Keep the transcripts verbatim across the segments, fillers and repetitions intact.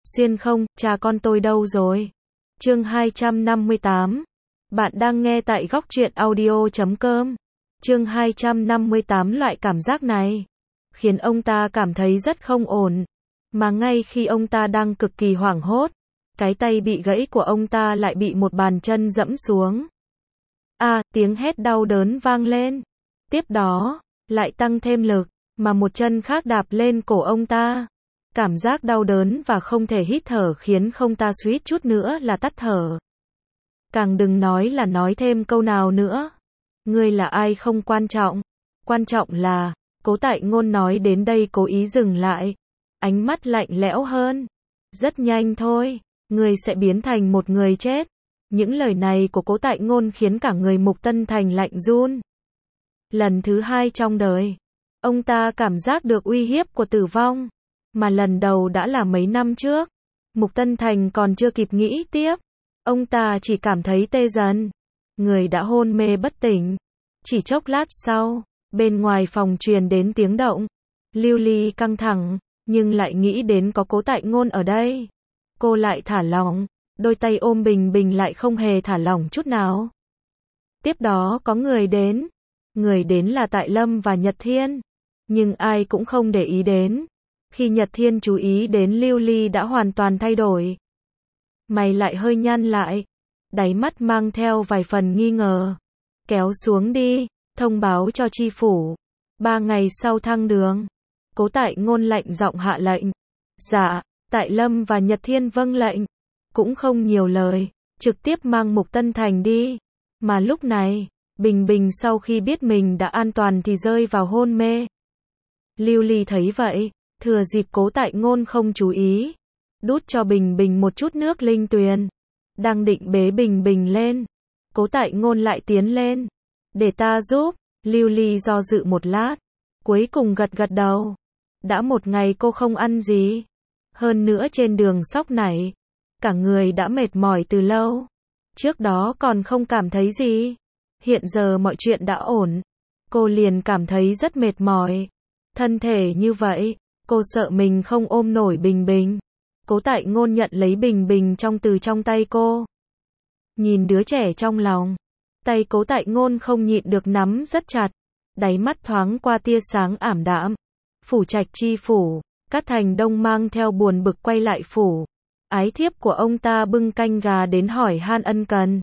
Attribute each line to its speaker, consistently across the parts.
Speaker 1: Xuyên không, cha con tôi đâu rồi? Chương hai trăm năm mươi tám. Bạn đang nghe tại góc truyện audio chấm com. Chương hai trăm năm mươi tám. Loại cảm giác này khiến ông ta cảm thấy rất không ổn. Mà ngay khi ông ta đang cực kỳ hoảng hốt, cái tay bị gãy của ông ta lại bị một bàn chân dẫm xuống. A, à, tiếng hét đau đớn vang lên. Tiếp đó, lại tăng thêm lực, mà một chân khác đạp lên cổ ông ta. Cảm giác đau đớn và không thể hít thở khiến ông ta suýt chút nữa là tắt thở. Càng đừng nói là nói thêm câu nào nữa. Ngươi là ai không quan trọng. Quan trọng là, Cố Tại Ngôn nói đến đây cố ý dừng lại. Ánh mắt lạnh lẽo hơn. Rất nhanh thôi, ngươi sẽ biến thành một người chết. Những lời này của Cố Tại Ngôn khiến cả người Mục Tân Thành lạnh run. Lần thứ hai trong đời, ông ta cảm giác được uy hiếp của tử vong. Mà lần đầu đã là mấy năm trước. Mục Tân Thành còn chưa kịp nghĩ tiếp. Ông ta chỉ cảm thấy tê dần. Người đã hôn mê bất tỉnh. Chỉ chốc lát sau, bên ngoài phòng truyền đến tiếng động. Lưu Ly căng thẳng, nhưng lại nghĩ đến có Cố Tại Ngôn ở đây. Cô lại thả lỏng, đôi tay ôm Bình Bình lại không hề thả lỏng chút nào. Tiếp đó có người đến. Người đến là Tại Lâm và Nhật Thiên. Nhưng ai cũng không để ý đến. Khi Nhật Thiên chú ý đến Lưu Ly đã hoàn toàn thay đổi. Mày lại hơi nhăn lại. Đáy mắt mang theo vài phần nghi ngờ. Kéo xuống đi, thông báo cho chi phủ. Ba ngày sau thăng đường. Cố Tại Ngôn lạnh giọng hạ lệnh. Dạ, Tại Lâm và Nhật Thiên vâng lệnh. Cũng không nhiều lời, trực tiếp mang Mục Tân Thành đi. Mà lúc này, Bình Bình sau khi biết mình đã an toàn thì rơi vào hôn mê. Lưu Ly thấy vậy, thừa dịp Cố Tại Ngôn không chú ý, đút cho Bình Bình một chút nước linh tuyền. Đang định bế Bình Bình lên, Cố Tại Ngôn lại tiến lên. Để ta giúp. Lưu Ly do dự một lát, cuối cùng gật gật đầu. Đã một ngày cô không ăn gì. Hơn nữa trên đường sóc này, cả người đã mệt mỏi từ lâu. Trước đó còn không cảm thấy gì. Hiện giờ mọi chuyện đã ổn. Cô liền cảm thấy rất mệt mỏi. Thân thể như vậy, cô sợ mình không ôm nổi Bình Bình. Cố Tại Ngôn nhận lấy Bình Bình trong từ trong tay cô. Nhìn đứa trẻ trong lòng, tay Cố Tại Ngôn không nhịn được nắm rất chặt. Đáy mắt thoáng qua tia sáng ảm đạm. Phủ Trạch chi phủ, Cát Thành Đông mang theo buồn bực quay lại phủ. Ái thiếp của ông ta bưng canh gà đến hỏi han ân cần.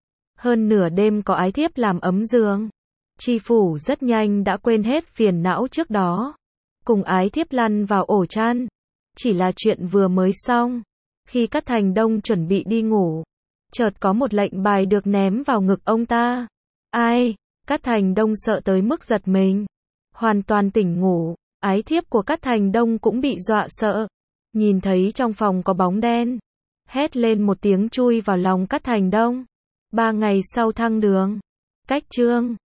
Speaker 1: Hơn nửa đêm có ái thiếp làm ấm giường. Chi phủ rất nhanh đã quên hết phiền não trước đó. Cùng ái thiếp lăn vào ổ chăn. Chỉ là chuyện vừa mới xong. Khi Cát Thành Đông chuẩn bị đi ngủ, chợt có một lệnh bài được ném vào ngực ông ta. Ai? Cát Thành Đông sợ tới mức giật mình. Hoàn toàn tỉnh ngủ, ái thiếp của Cát Thành Đông cũng bị dọa sợ. Nhìn thấy trong phòng có bóng đen, hét lên một tiếng chui vào lòng Cát Thành Đông. Ba ngày sau thăng đường. Cách chương